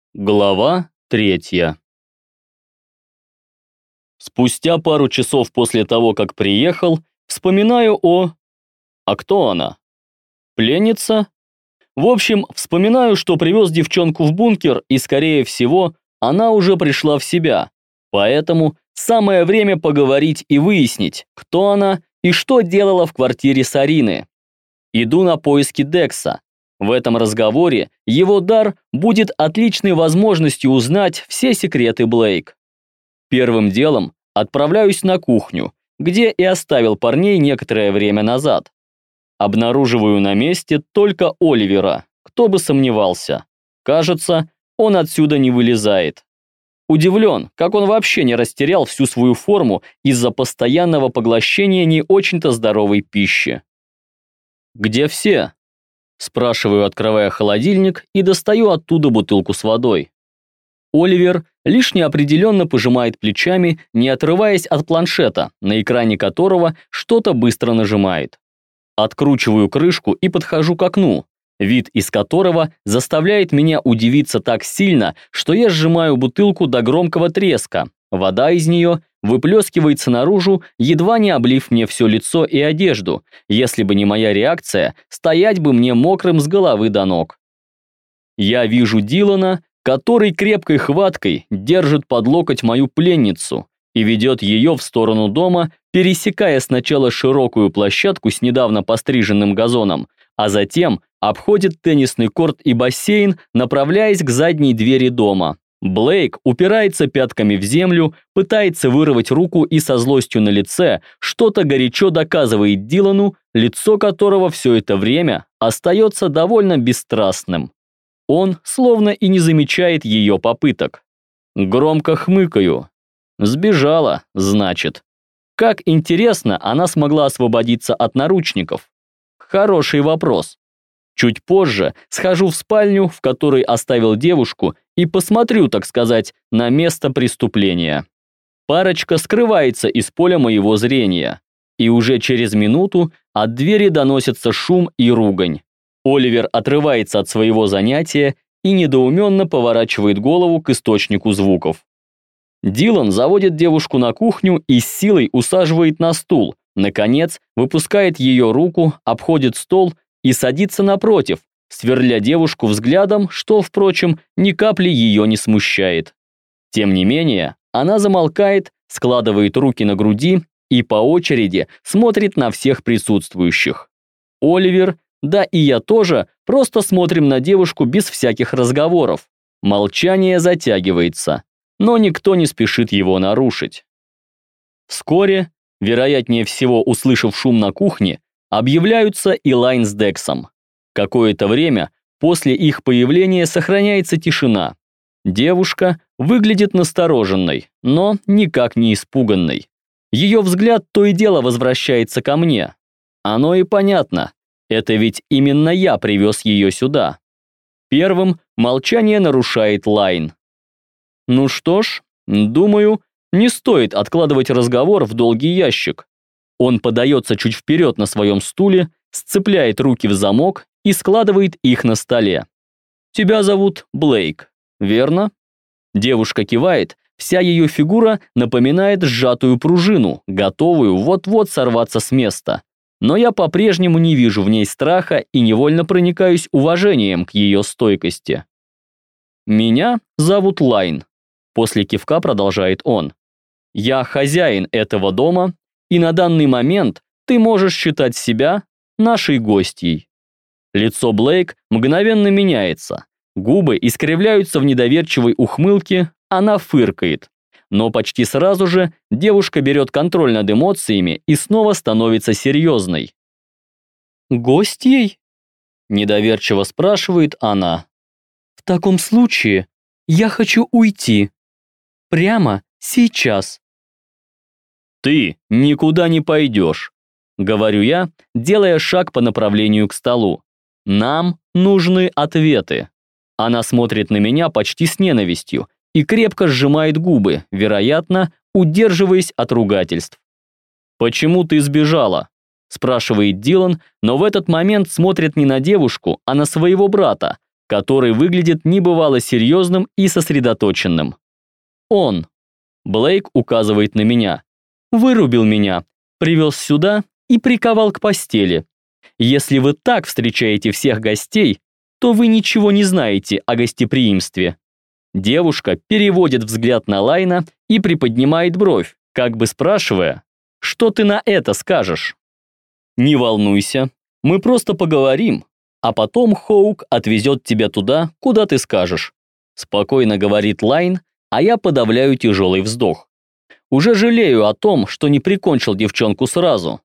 Глава 3. Спустя пару часов после того, как приехал, вспоминаю А кто она? Пленница? В общем, вспоминаю, что привез девчонку в бункер, и, скорее всего, она уже пришла в себя. Поэтому самое время поговорить и выяснить, кто она и что делала в квартире Сарины. Иду на поиски Декса. В этом разговоре его дар будет отличной возможностью узнать все секреты Блейк. Первым делом отправляюсь на кухню, где и оставил парней некоторое время назад. Обнаруживаю на месте только Оливера, кто бы сомневался. Кажется, он отсюда не вылезает. Удивлен, как он вообще не растерял всю свою форму из-за постоянного поглощения не очень-то здоровой пищи. «Где все?» Спрашиваю, открывая холодильник, и достаю оттуда бутылку с водой. Оливер лишь неопределенно пожимает плечами, не отрываясь от планшета, на экране которого что-то быстро нажимает. Откручиваю крышку и подхожу к окну, вид из которого заставляет меня удивиться так сильно, что я сжимаю бутылку до громкого треска. Вода из нее выплескивается наружу, едва не облив мне все лицо и одежду. Если бы не моя реакция, стоять бы мне мокрым с головы до ног. Я вижу Дилана, который крепкой хваткой держит под локоть мою пленницу и ведет ее в сторону дома, пересекая сначала широкую площадку с недавно постриженным газоном, а затем обходит теннисный корт и бассейн, направляясь к задней двери дома. Блейк упирается пятками в землю, пытается вырвать руку и со злостью на лице что-то горячо доказывает Дилану, лицо которого все это время остается довольно бесстрастным. Он словно и не замечает ее попыток. Громко хмыкаю. Сбежала, значит. Как интересно она смогла освободиться от наручников? Хороший вопрос. Чуть позже схожу в спальню, в которой оставил девушку, и посмотрю, так сказать, на место преступления. Парочка скрывается из поля моего зрения, и уже через минуту от двери доносится шум и ругань. Оливер отрывается от своего занятия и недоуменно поворачивает голову к источнику звуков. Дилан заводит девушку на кухню и с силой усаживает на стул, наконец выпускает ее руку, обходит стол и садится напротив, сверля девушку взглядом, что, впрочем, ни капли ее не смущает. Тем не менее, она замолкает, складывает руки на груди и по очереди смотрит на всех присутствующих. Оливер, да и я тоже, просто смотрим на девушку без всяких разговоров. Молчание затягивается, но никто не спешит его нарушить. Вскоре, вероятнее всего услышав шум на кухне, объявляются Элайн с Дексом. Какое-то время после их появления сохраняется тишина. Девушка выглядит настороженной, но никак не испуганной. Ее взгляд то и дело возвращается ко мне. Оно и понятно, это ведь именно я привез ее сюда. Первым молчание нарушает Лайн. Ну что ж, думаю, не стоит откладывать разговор в долгий ящик. Он подается чуть вперед на своем стуле, сцепляет руки в замок и складывает их на столе. «Тебя зовут Блейк, верно?» Девушка кивает, вся ее фигура напоминает сжатую пружину, готовую вот-вот сорваться с места. Но я по-прежнему не вижу в ней страха и невольно проникаюсь уважением к ее стойкости. «Меня зовут Лайн», после кивка продолжает он. «Я хозяин этого дома, и на данный момент ты можешь считать себя нашей гостьей». Лицо Блейк мгновенно меняется. Губы искривляются в недоверчивой ухмылке, она фыркает. Но почти сразу же девушка берет контроль над эмоциями и снова становится серьезной. «Гостьей?» – недоверчиво спрашивает она. «В таком случае я хочу уйти. Прямо сейчас». «Ты никуда не пойдешь», — говорю я, делая шаг по направлению к столу. «Нам нужны ответы». Она смотрит на меня почти с ненавистью и крепко сжимает губы, вероятно, удерживаясь от ругательств. «Почему ты сбежала?» – спрашивает Дилан, но в этот момент смотрит не на девушку, а на своего брата, который выглядит небывало серьезным и сосредоточенным. Он, Блейк указывает на меня, вырубил меня, привез сюда и приковал к постели. Если вы так встречаете всех гостей, то вы ничего не знаете о гостеприимстве. Девушка переводит взгляд на Лайна и приподнимает бровь, как бы спрашивая, что ты на это скажешь? Не волнуйся, мы просто поговорим, а потом Хоук отвезет тебя туда, куда ты скажешь. Спокойно говорит Лайн, а я подавляю тяжелый вздох. Уже жалею о том, что не прикончил девчонку сразу.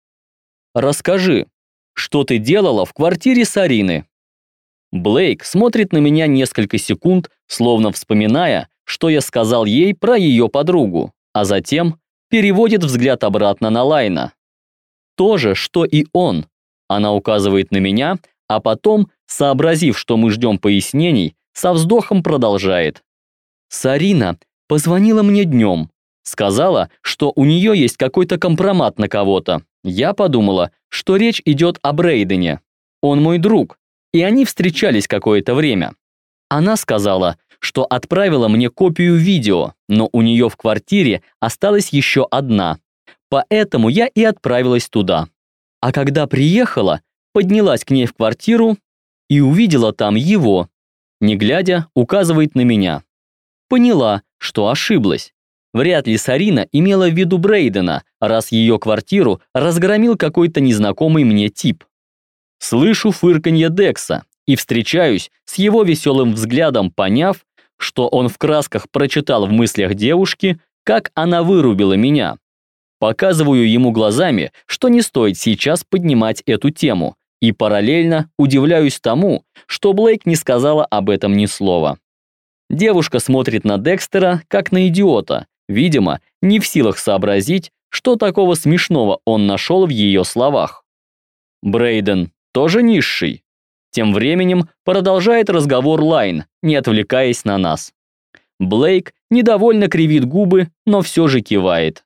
Расскажи, что ты делала в квартире Сарины? Блейк смотрит на меня несколько секунд, словно вспоминая, что я сказал ей про ее подругу, а затем переводит взгляд обратно на Лайна. То же, что и он. Она указывает на меня, а потом, сообразив, что мы ждем пояснений, со вздохом продолжает. Сарина позвонила мне днем. Сказала, что у нее есть какой-то компромат на кого-то. Я подумала, что речь идет о Брейдене. Он мой друг, и они встречались какое-то время. Она сказала, что отправила мне копию видео, но у нее в квартире осталась еще одна. Поэтому я и отправилась туда. А когда приехала, поднялась к ней в квартиру и увидела там его. Не глядя, указывает на меня. Поняла, что ошиблась. Вряд ли Сарина имела в виду Брейдена, раз ее квартиру разгромил какой-то незнакомый мне тип. Слышу фырканье Декса и встречаюсь с его веселым взглядом, поняв, что он в красках прочитал в мыслях девушки, как она вырубила меня. Показываю ему глазами, что не стоит сейчас поднимать эту тему, и параллельно удивляюсь тому, что Блейк не сказала об этом ни слова. Девушка смотрит на Декстера, как на идиота, видимо, не в силах сообразить, что такого смешного он нашел в ее словах. Брейден тоже низший. Тем временем продолжает разговор Лайн, не отвлекаясь на нас. Блейк недовольно кривит губы, но все же кивает.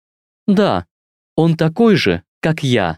Да, он такой же, как я.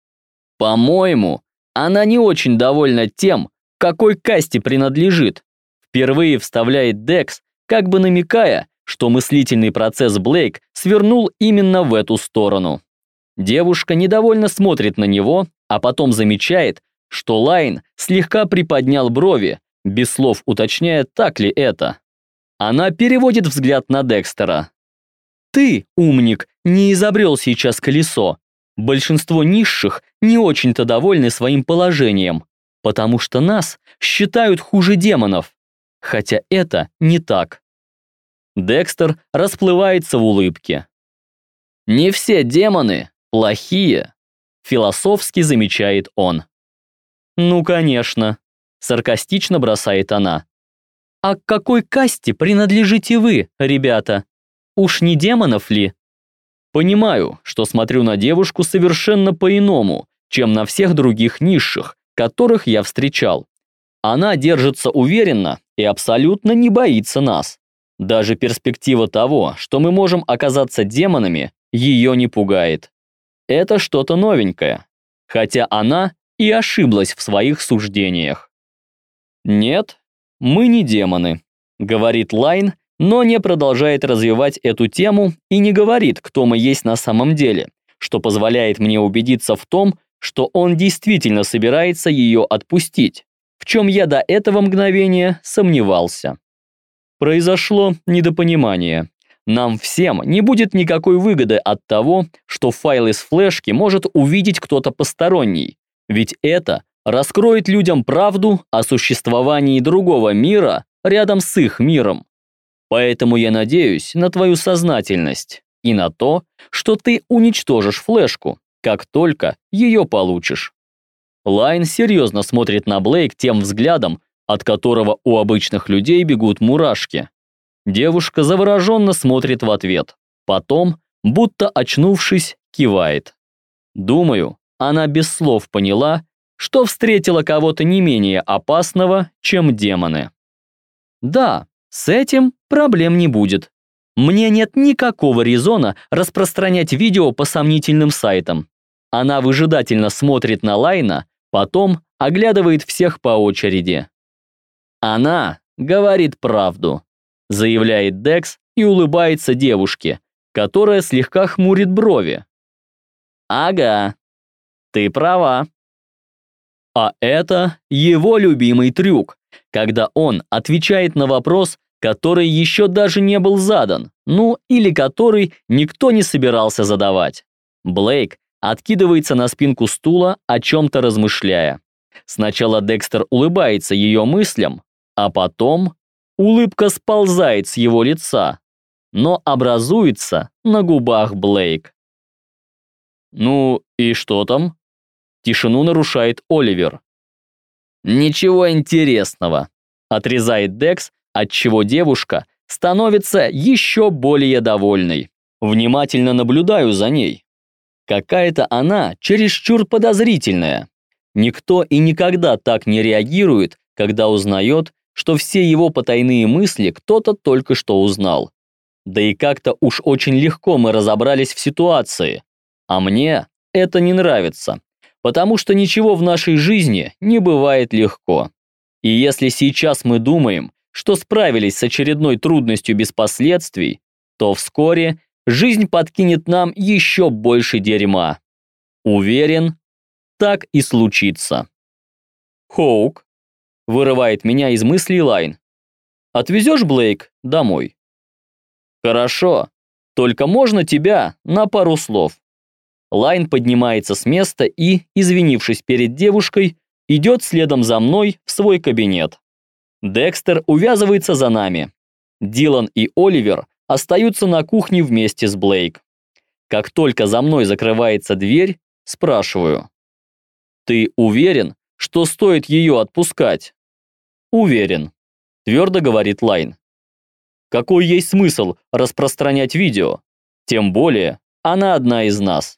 По-моему, она не очень довольна тем, какой касте принадлежит. Впервые вставляет Декс, как бы намекая, что мыслительный процесс Блейк свернул именно в эту сторону. Девушка недовольно смотрит на него, а потом замечает, что Лайн слегка приподнял брови, без слов уточняя, так ли это. Она переводит взгляд на Декстера. Ты, умник, не изобрел сейчас колесо. Большинство низших не очень-то довольны своим положением, потому что нас считают хуже демонов. Хотя это не так. Декстер расплывается в улыбке. Не все демоны плохие, философски замечает он. Ну, конечно, саркастично бросает она. А к какой касте принадлежите вы, ребята? Уж не демонов ли? Понимаю, что смотрю на девушку совершенно по-иному, чем на всех других низших, которых я встречал. Она держится уверенно и абсолютно не боится нас. Даже перспектива того, что мы можем оказаться демонами, ее не пугает. Это что-то новенькое, хотя она и ошиблась в своих суждениях. «Нет, мы не демоны», — говорит Лайн, но не продолжает развивать эту тему и не говорит, кто мы есть на самом деле, что позволяет мне убедиться в том, что он действительно собирается ее отпустить, в чем я до этого мгновения сомневался. Произошло недопонимание. Нам всем не будет никакой выгоды от того, что файл из флешки может увидеть кто-то посторонний, ведь это раскроет людям правду о существовании другого мира рядом с их миром. Поэтому я надеюсь на твою сознательность и на то, что ты уничтожишь флешку, как только ее получишь. Лайн серьезно смотрит на Блейк тем взглядом, от которого у обычных людей бегут мурашки. Девушка завороженно смотрит в ответ, потом, будто очнувшись, кивает. Думаю, она без слов поняла, что встретила кого-то не менее опасного, чем демоны. Да, с этим проблем не будет. Мне нет никакого резона распространять видео по сомнительным сайтам. Она выжидательно смотрит на Лайна, потом оглядывает всех по очереди. Она говорит правду, заявляет Декс и улыбается девушке, которая слегка хмурит брови. Ага, ты права. А это его любимый трюк, когда он отвечает на вопрос, который еще даже не был задан, ну или который никто не собирался задавать. Блейк откидывается на спинку стула, о чем-то размышляя. Сначала Декстер улыбается ее мыслям, а потом улыбка сползает с его лица, но образуется на губах Блейк. «Ну и что там?» Тишину нарушает Оливер. «Ничего интересного», — отрезает Декс, отчего девушка становится еще более довольной. Внимательно наблюдаю за ней. Какая-то она чересчур подозрительная. Никто и никогда так не реагирует, когда узнает, что все его потайные мысли кто-то только что узнал. Да и как-то уж очень легко мы разобрались в ситуации. А мне это не нравится, потому что ничего в нашей жизни не бывает легко. И если сейчас мы думаем, что справились с очередной трудностью без последствий, то вскоре жизнь подкинет нам еще больше дерьма. Уверен, так и случится. «Хоук», — вырывает меня из мыслей Лайн. «Отвезешь Блейк домой?» «Хорошо, только можно тебя на пару слов». Лайн поднимается с места и, извинившись перед девушкой, идет следом за мной в свой кабинет. Декстер увязывается за нами. Дилан и Оливер остаются на кухне вместе с Блейк. Как только за мной закрывается дверь, спрашиваю. «Ты уверен, что стоит ее отпускать?» «Уверен», — твердо говорит Лайн. «Какой есть смысл распространять видео? Тем более, она одна из нас».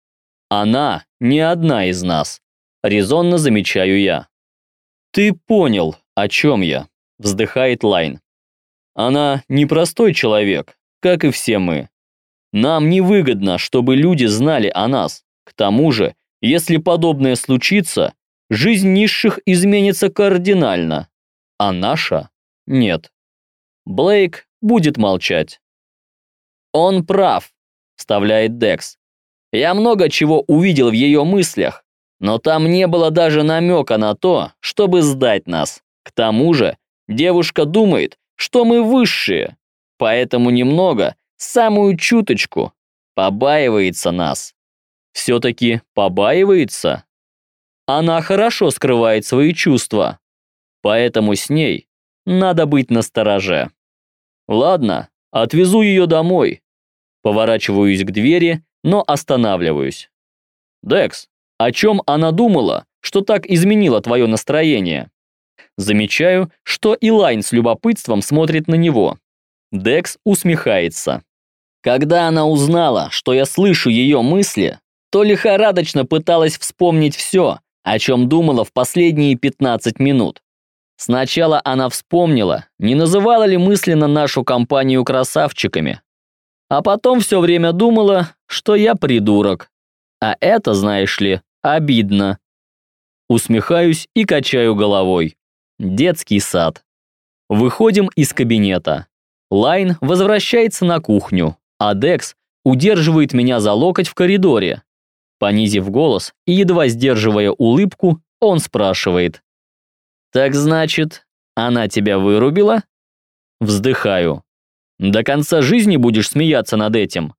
«Она не одна из нас», — резонно замечаю я. «Ты понял, о чем я», — вздыхает Лайн. «Она непростой человек, как и все мы. Нам невыгодно, чтобы люди знали о нас. К тому же, если подобное случится, жизнь низших изменится кардинально, а наша — нет». Блейк будет молчать. «Он прав», — вставляет Декс. «Я много чего увидел в ее мыслях, но там не было даже намека на то, чтобы сдать нас. К тому же, девушка думает, что мы высшие, поэтому немного, самую чуточку, побаивается нас». «Все-таки побаивается?» Она хорошо скрывает свои чувства, поэтому с ней надо быть настороже. «Ладно, отвезу ее домой». Поворачиваюсь к двери, но останавливаюсь. «Декс, о чем она думала, что так изменило твое настроение?» Замечаю, что и Лайн с любопытством смотрит на него. Декс усмехается. «Когда она узнала, что я слышу ее мысли, то лихорадочно пыталась вспомнить все, о чем думала в последние 15 минут. Сначала она вспомнила, не называла ли мысленно нашу компанию красавчиками. А потом все время думала, что я придурок. А это, знаешь ли, обидно». Усмехаюсь и качаю головой. Детский сад. Выходим из кабинета. Лайн возвращается на кухню, а Декс удерживает меня за локоть в коридоре. Понизив голос и едва сдерживая улыбку, он спрашивает. «Так значит, она тебя вырубила?» Вздыхаю. «До конца жизни будешь смеяться над этим?»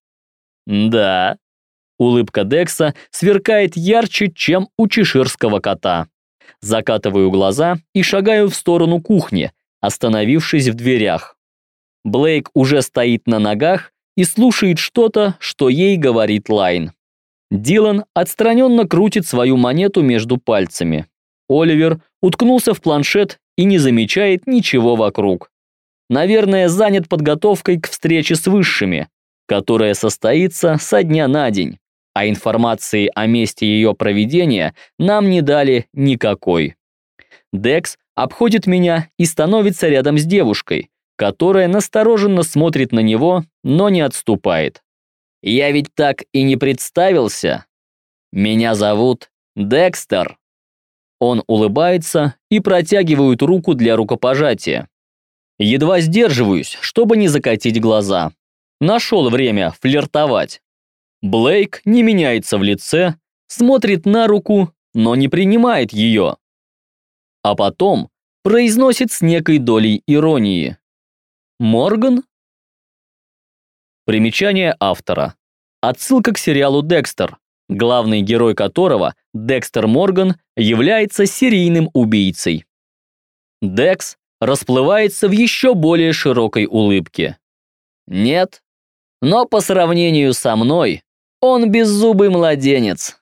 «Да». Улыбка Декса сверкает ярче, чем у чеширского кота. Закатываю глаза и шагаю в сторону кухни, остановившись в дверях. Блейк уже стоит на ногах и слушает что-то, что ей говорит Лайн. Дилан отстраненно крутит свою монету между пальцами. Оливер уткнулся в планшет и не замечает ничего вокруг. Наверное, занят подготовкой к встрече с высшими, которая состоится со дня на день, а информации о месте ее проведения нам не дали никакой. Декс обходит меня и становится рядом с девушкой, которая настороженно смотрит на него, но не отступает. «Я ведь так и не представился. Меня зовут Декстер». Он улыбается и протягивает руку для рукопожатия. Едва сдерживаюсь, чтобы не закатить глаза. Нашел время флиртовать. Блейк не меняется в лице, смотрит на руку, но не принимает ее. А потом произносит с некой долей иронии. «Морган?» Примечание автора. Отсылка к сериалу «Декстер», главный герой которого, Декстер Морган, является серийным убийцей. Декс расплывается в еще более широкой улыбке. Нет, но по сравнению со мной, он беззубый младенец.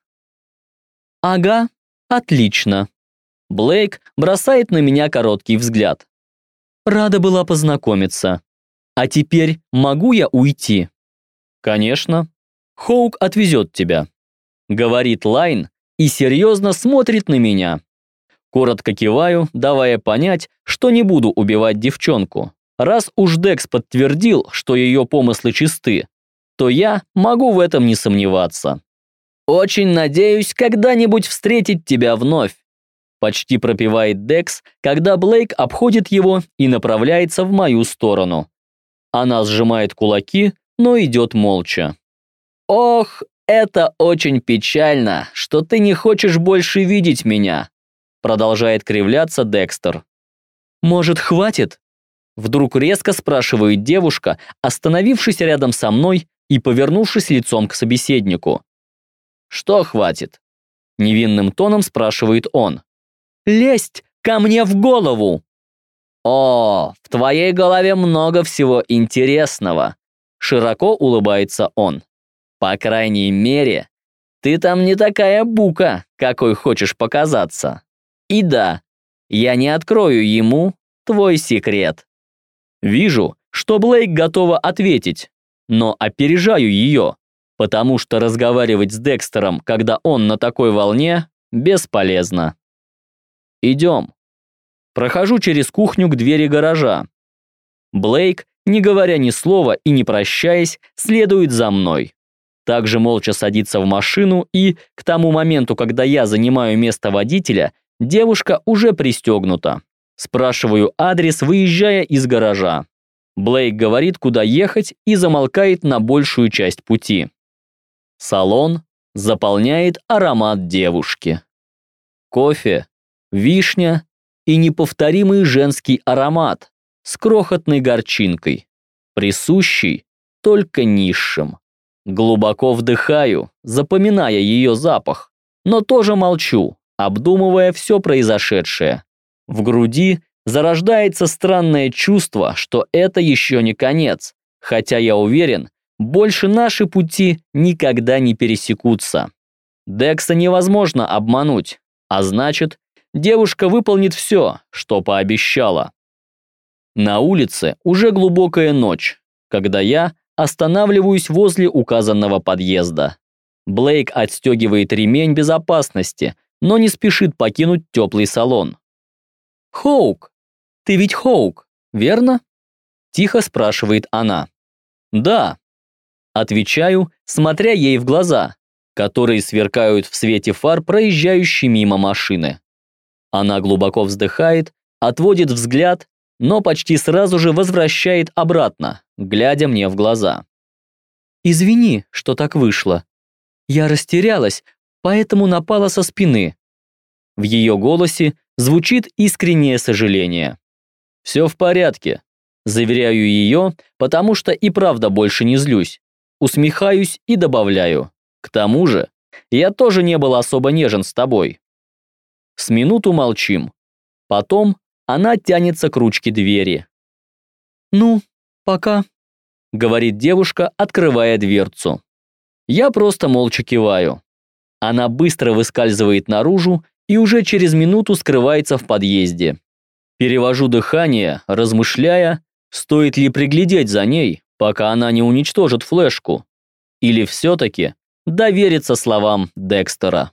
Ага, отлично. Блейк бросает на меня короткий взгляд. Рада была познакомиться. А теперь могу я уйти? Конечно. Хоук отвезет тебя. Говорит Лайн и серьезно смотрит на меня. Коротко киваю, давая понять, что не буду убивать девчонку. Раз уж Декс подтвердил, что ее помыслы чисты, то я могу в этом не сомневаться. «Очень надеюсь когда-нибудь встретить тебя вновь», почти пропевает Декс, когда Блейк обходит его и направляется в мою сторону. Она сжимает кулаки, но идет молча. «Ох, это очень печально, что ты не хочешь больше видеть меня», продолжает кривляться Декстер. «Может, хватит?» Вдруг резко спрашивает девушка, остановившись рядом со мной и повернувшись лицом к собеседнику. «Что хватит?» Невинным тоном спрашивает он. «Лезть ко мне в голову!» «О, в твоей голове много всего интересного!» Широко улыбается он. «По крайней мере, ты там не такая бука, какой хочешь показаться. И да, я не открою ему твой секрет». Вижу, что Блейк готова ответить, но опережаю ее, потому что разговаривать с Декстером, когда он на такой волне, бесполезно. Идем. Прохожу через кухню к двери гаража. Блейк, не говоря ни слова и не прощаясь, следует за мной. Также молча садится в машину и, к тому моменту, когда я занимаю место водителя, девушка уже пристегнута. Спрашиваю адрес, выезжая из гаража. Блейк говорит, куда ехать, и замолкает на большую часть пути. Салон заполняет аромат девушки. Кофе, вишня и неповторимый женский аромат с крохотной горчинкой, присущий только низшим. Глубоко вдыхаю, запоминая ее запах, но тоже молчу, обдумывая все произошедшее. В груди зарождается странное чувство, что это еще не конец, хотя я уверен, больше наши пути никогда не пересекутся. Декса невозможно обмануть, а значит, девушка выполнит все, что пообещала. На улице уже глубокая ночь, когда я останавливаюсь возле указанного подъезда. Блейк отстегивает ремень безопасности, но не спешит покинуть теплый салон. «Хоук, ты ведь Хоук, верно?» Тихо спрашивает она. «Да», отвечаю, смотря ей в глаза, которые сверкают в свете фар проезжающей мимо машины. Она глубоко вздыхает, отводит взгляд, но почти сразу же возвращает обратно, глядя мне в глаза. «Извини, что так вышло. Я растерялась, поэтому напала со спины». В ее голосе звучит искреннее сожаление. «Все в порядке», заверяю ее, потому что и правда больше не злюсь. Усмехаюсь и добавляю. «К тому же, я тоже не был особо нежен с тобой». С минуту молчим. Потом она тянется к ручке двери. «Ну, пока», говорит девушка, открывая дверцу. Я просто молча киваю. Она быстро выскальзывает наружу и уже через минуту скрывается в подъезде. Перевожу дыхание, размышляя, стоит ли приглядеть за ней, пока она не уничтожит флешку, или все-таки довериться словам Декстера.